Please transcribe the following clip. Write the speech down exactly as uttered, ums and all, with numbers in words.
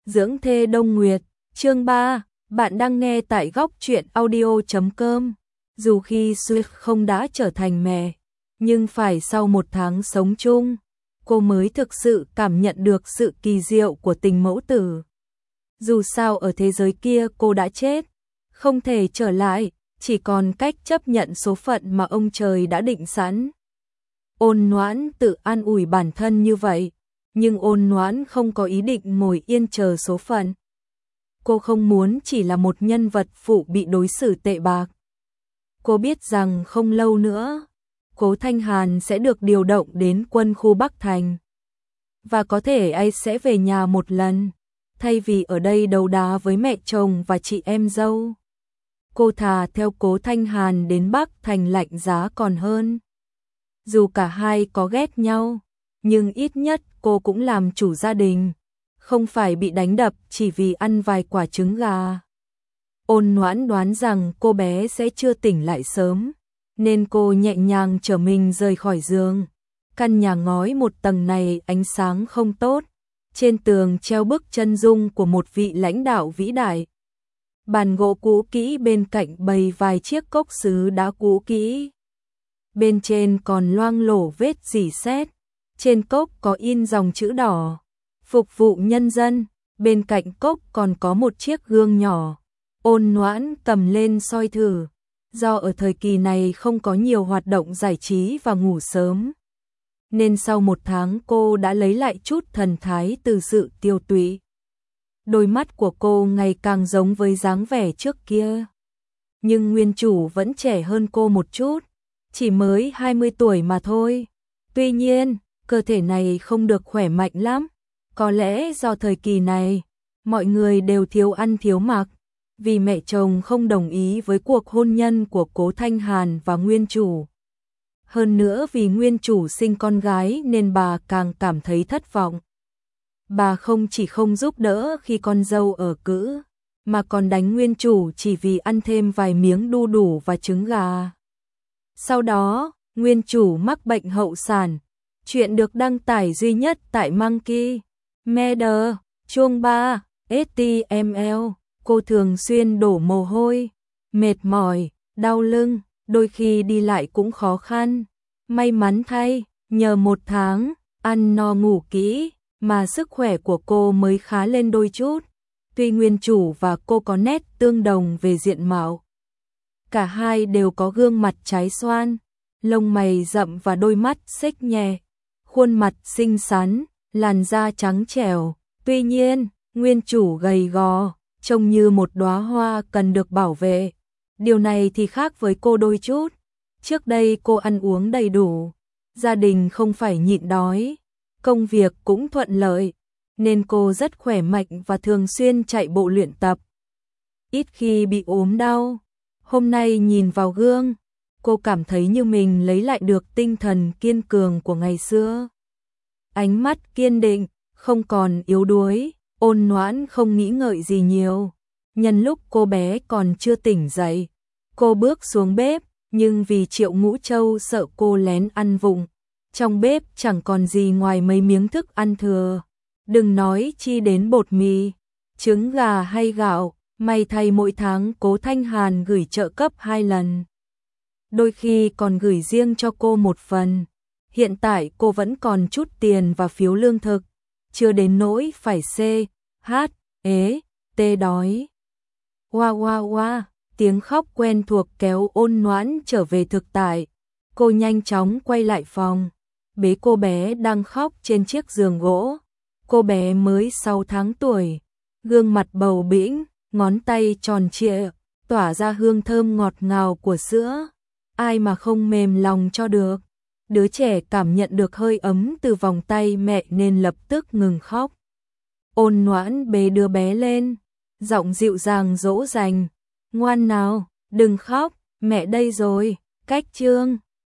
Dưỡng thê Đông Nguyệt, chương ba, bạn đang nghe tại góc truyện audio chấm com. Dù khi Swift không đã trở thành mẹ, nhưng phải sau một tháng sống chung, cô mới thực sự cảm nhận được sự kỳ diệu của tình mẫu tử. Dù sao ở thế giới kia cô đã chết, không thể trở lại, chỉ còn cách chấp nhận số phận mà ông trời đã định sẵn. Ôn Noãn tự an ủi bản thân như vậy, nhưng Ôn Noãn không có ý định ngồi yên chờ số phận. Cô không muốn chỉ là một nhân vật phụ bị đối xử tệ bạc. Cô biết rằng không lâu nữa, Cố Thanh Hàn sẽ được điều động đến quân khu Bắc Thành. Và có thể anh sẽ về nhà một lần, thay vì ở đây đấu đá với mẹ chồng và chị em dâu. Cô thà theo Cố Thanh Hàn đến Bắc Thành lạnh giá còn hơn. Dù cả hai có ghét nhau, nhưng ít nhất cô cũng làm chủ gia đình, không phải bị đánh đập chỉ vì ăn vài quả trứng gà. Ôn Noãn đoán rằng cô bé sẽ chưa tỉnh lại sớm, nên cô nhẹ nhàng chở mình rời khỏi giường. Căn nhà ngói một tầng này ánh sáng không tốt, trên tường treo bức chân dung của một vị lãnh đạo vĩ đại. Bàn gỗ cũ kỹ bên cạnh bày vài chiếc cốc sứ đá cũ kỹ. Bên trên còn loang lổ vết rỉ sét, trên cốc có in dòng chữ đỏ, phục vụ nhân dân, bên cạnh cốc còn có một chiếc gương nhỏ. Ôn Noãn cầm lên soi thử, do ở thời kỳ này không có nhiều hoạt động giải trí và ngủ sớm, nên sau một tháng cô đã lấy lại chút thần thái từ sự tiêu tụy. Đôi mắt của cô ngày càng giống với dáng vẻ trước kia, nhưng nguyên chủ vẫn trẻ hơn cô một chút, chỉ mới hai mươi tuổi mà thôi. Tuy nhiên, cơ thể này không được khỏe mạnh lắm, có lẽ do thời kỳ này, mọi người đều thiếu ăn thiếu mặc, vì mẹ chồng không đồng ý với cuộc hôn nhân của Cố Thanh Hàn và nguyên chủ. Hơn nữa vì nguyên chủ sinh con gái nên bà càng cảm thấy thất vọng. Bà không chỉ không giúp đỡ khi con dâu ở cữ, mà còn đánh nguyên chủ chỉ vì ăn thêm vài miếng đu đủ và trứng gà. Sau đó, nguyên chủ mắc bệnh hậu sản. Chuyện được đăng tải duy nhất tại Monkey Media, chương ba, ếch ti em eo. Cô thường xuyên đổ mồ hôi, mệt mỏi, đau lưng, đôi khi đi lại cũng khó khăn. May mắn thay, nhờ một tháng, ăn no ngủ kỹ, mà sức khỏe của cô mới khá lên đôi chút. Tuy nguyên chủ và cô có nét tương đồng về diện mạo, cả hai đều có gương mặt trái xoan, lông mày rậm và đôi mắt xếch nhẹ, khuôn mặt xinh xắn, làn da trắng trẻo. Tuy nhiên, nguyên chủ gầy gò, trông như một đóa hoa cần được bảo vệ. Điều này thì khác với cô đôi chút. Trước đây cô ăn uống đầy đủ, gia đình không phải nhịn đói, công việc cũng thuận lợi, nên cô rất khỏe mạnh và thường xuyên chạy bộ luyện tập, ít khi bị ốm đau. Hôm nay nhìn vào gương, cô cảm thấy như mình lấy lại được tinh thần kiên cường của ngày xưa. Ánh mắt kiên định, không còn yếu đuối. Ôn Noãn không nghĩ ngợi gì nhiều. Nhân lúc cô bé còn chưa tỉnh dậy, cô bước xuống bếp, nhưng vì Triệu Ngũ Châu sợ cô lén ăn vụng, trong bếp chẳng còn gì ngoài mấy miếng thức ăn thừa. Đừng nói chi đến bột mì, trứng gà hay gạo, may thay mỗi tháng Cố Thanh Hàn gửi trợ cấp hai lần. Đôi khi còn gửi riêng cho cô một phần. Hiện tại cô vẫn còn chút tiền và phiếu lương thực, chưa đến nỗi phải C, H, ế, T đói. Hoa hoa hoa, tiếng khóc quen thuộc kéo Ôn Noãn trở về thực tại. Cô nhanh chóng quay lại phòng, bế cô bé đang khóc trên chiếc giường gỗ. Cô bé mới sáu tháng tuổi, gương mặt bầu bĩnh, ngón tay tròn trịa, tỏa ra hương thơm ngọt ngào của sữa. Ai mà không mềm lòng cho được. Đứa trẻ cảm nhận được hơi ấm từ vòng tay mẹ nên lập tức ngừng khóc. Ôn Noãn bế đứa bé lên, giọng dịu dàng dỗ dành. Ngoan nào, đừng khóc, mẹ đây rồi. Cách chương